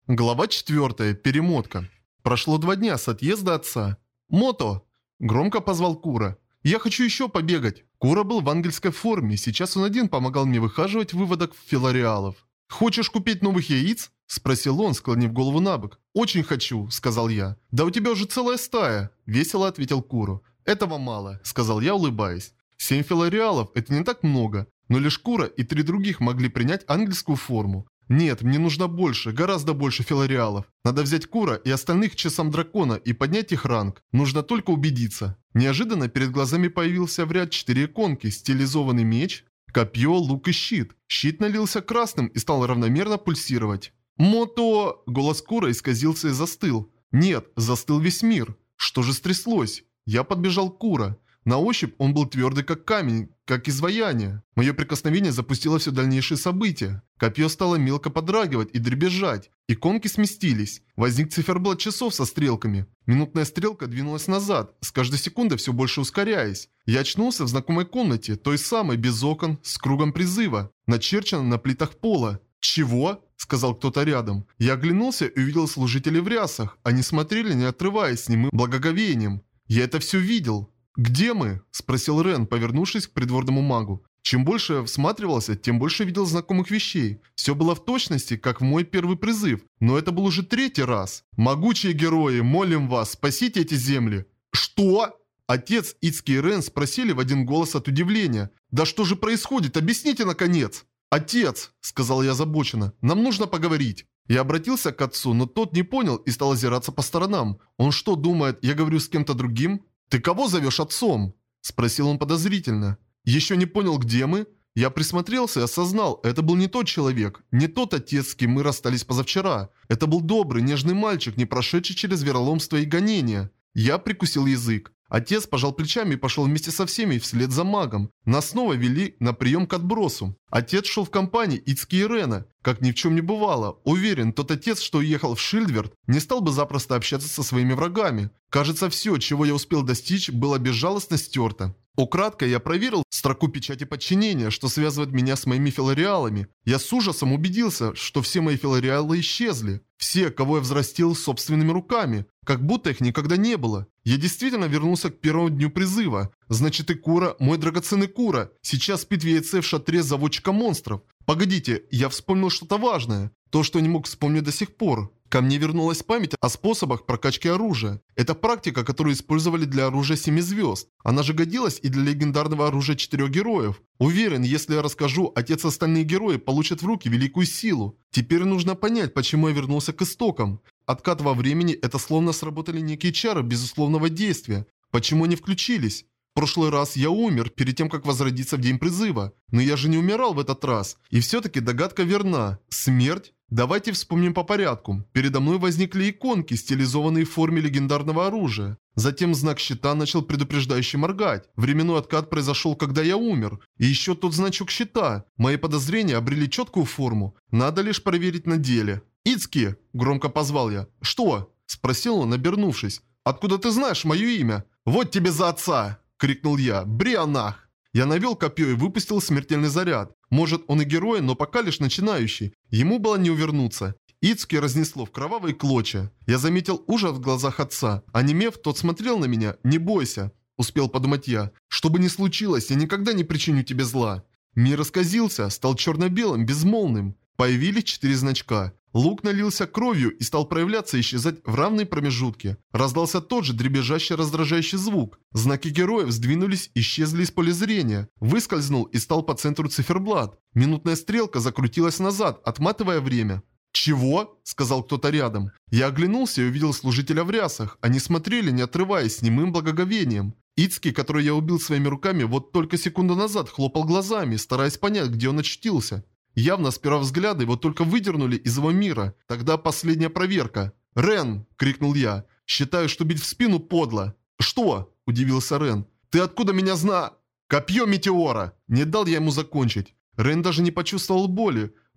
Глава 4. Перемотка. Прошло 2 дня с отъезда отца. «Мото!» – громко позвал Кура. «Я хочу еще побегать!» Кура был в ангельской форме, сейчас он один помогал мне выхаживать выводок филариалов. «Хочешь купить новых яиц?» – спросил он, склонив голову на бок. «Очень хочу», – сказал я. «Да у тебя уже целая стая!» – весело ответил Куру. «Этого мало», – сказал я, улыбаясь. 7 филариалов – это не так много, но лишь Кура и 3 других могли принять ангельскую форму. Нет, мне нужно больше, гораздо больше филариалов. Надо взять Кура и остальных к часам дракона и поднять их ранг. Нужно только убедиться. Неожиданно перед глазами появился в ряд 4 иконки: стилизованный меч, копье, лук и щит. Щит налился красным и стал равномерно пульсировать. «Мото!» Голос Кура исказился и застыл. Нет, застыл весь мир. Что же стряслось? Я подбежал к Кура. На ощупь он был твердый как камень, как изваяние. Мое прикосновение запустило все дальнейшие события. Копье стало мелко подрагивать и дребезжать. Иконки сместились. Возник циферблат часов со стрелками. Минутная стрелка двинулась назад, с каждой секундой все больше ускоряясь. Я очнулся в знакомой комнате, той самой, без окон, с кругом призыва, начерченным на плитах пола. «Чего?» – сказал кто-то рядом. Я оглянулся и увидел служителей в рясах. Они смотрели, не отрываясь, с немым благоговением. Я это все видел. «Где мы?» – спросил Рен, повернувшись к придворному магу. Чем больше я всматривался, тем больше видел знакомых вещей. Все было в точности, как в мой первый призыв, но это был уже 3-й раз. «Могучие герои, молим вас, спасите эти земли!» «Что?» Отец, Ицки и Рен спросили в один голос от удивления. «Да что же происходит? Объясните, наконец!» «Отец!» – сказал я озабоченно. «Нам нужно поговорить». Я обратился к отцу, но тот не понял и стал озираться по сторонам. Он что, думает, я говорю с кем-то другим? «Ты кого зовешь отцом?» – спросил он подозрительно. «Еще не понял, где мы?» Я присмотрелся и осознал, это был не тот человек, не тот отец, с кем мы расстались позавчера. Это был добрый, нежный мальчик, не прошедший через вероломство и гонения. Я прикусил язык. Отец пожал плечами и пошел вместе со всеми вслед за магом. Нас снова вели на прием к отбросу. Отец шел в компании Ицки и Рена, как ни в чем не бывало. Уверен, тот отец, что уехал в Шильдверд, не стал бы запросто общаться со своими врагами. Кажется, все, чего я успел достичь, было безжалостно стерто. Украдкой я проверил строку печати подчинения, что связывает меня с моими филариалами. Я с ужасом убедился, что все мои филариалы исчезли. Все, кого я взрастил собственными руками. Как будто их никогда не было. Я действительно вернулся к первому дню призыва. Значит, и Кура, мой драгоценный Кура, сейчас спит в яйце в шатре заводчика монстров. Погодите, я вспомнил что-то важное. То, что не мог вспомнить до сих пор. Ко мне вернулась память о способах прокачки оружия. Это практика, которую использовали для оружия 7 звезд. Она же годилась и для легендарного оружия 4 героев. Уверен, если я расскажу, отец и остальные герои получат в руки великую силу. Теперь нужно понять, почему я вернулся к истокам. Откат во времени – это словно сработали некие чары безусловного действия. Почему они включились? В прошлый раз я умер, перед тем, как возродиться в день призыва. Но я же не умирал в этот раз. И все-таки догадка верна. Смерть? Давайте вспомним по порядку. Передо мной возникли иконки, стилизованные в форме легендарного оружия. Затем знак щита начал предупреждающе моргать. Временной откат произошел, когда я умер. И еще тот значок щита. Мои подозрения обрели четкую форму. Надо лишь проверить на деле. «Ицки!» – громко позвал я. «Что?» – спросил он, обернувшись. «Откуда ты знаешь мое имя?» «Вот тебе за отца!» – крикнул я. «Брианах!» Я навел копье и выпустил смертельный заряд. Может, он и герой, но пока лишь начинающий. Ему было не увернуться. Ицки разнесло в кровавые клочья. Я заметил ужас в глазах отца. Онемев, тот смотрел на меня. «Не бойся», – успел подумать я. «Что бы ни случилось, я никогда не причиню тебе зла». Мир исказился, стал черно-белым, безмолвным. Появились 4 значка. Лук налился кровью и стал проявляться и исчезать в равные промежутки. Раздался тот же дребезжащий раздражающий звук. Знаки героев сдвинулись, исчезли из поля зрения. Выскользнул и стал по центру циферблат. Минутная стрелка закрутилась назад, отматывая время. «Чего?» – сказал кто-то рядом. Я оглянулся и увидел служителя в рясах. Они смотрели, не отрываясь, с немым благоговением. Ицки, который я убил своими руками, вот только секунду назад хлопал глазами, стараясь понять, где он очутился. Явно с первого взгляда его только выдернули из его мира. Тогда последняя проверка. «Рен!» – крикнул я. «Считаю, что бить в спину подло». «Что?» – удивился Рен. «Ты откуда меня «Копье метеора!» Не дал я ему закончить. Рен даже не почувствовал боли.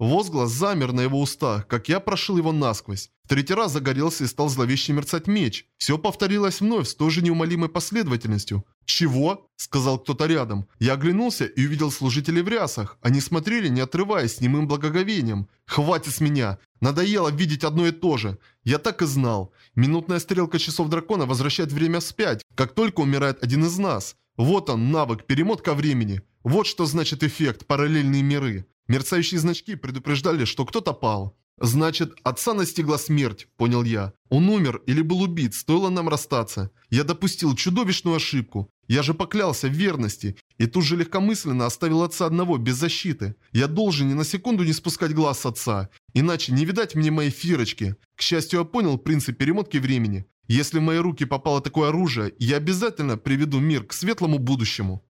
Возглас замер на его устах, как я прошил его насквозь. В третий раз загорелся и стал зловеще мерцать меч. Все повторилось вновь с той же неумолимой последовательностью. «Чего?» – сказал кто-то рядом. Я оглянулся и увидел служителей в рясах. Они смотрели, не отрываясь, с немым благоговением. «Хватит с меня! Надоело видеть одно и то же!» Я так и знал. Минутная стрелка часов дракона возвращает время вспять, как только умирает один из нас. Вот он, навык, перемотка времени. Вот что значит эффект «параллельные миры». Мерцающие значки предупреждали, что кто-то пал. «Значит, отца настигла смерть», — понял я. «Он умер или был убит, стоило нам расстаться. Я допустил чудовищную ошибку. Я же поклялся в верности, и тут же легкомысленно оставил отца одного, без защиты. Я должен ни на секунду не спускать глаз с отца, иначе не видать мне моей Фирочки. К счастью, я понял принцип перемотки времени. Если в мои руки попало такое оружие, я обязательно приведу мир к светлому будущему».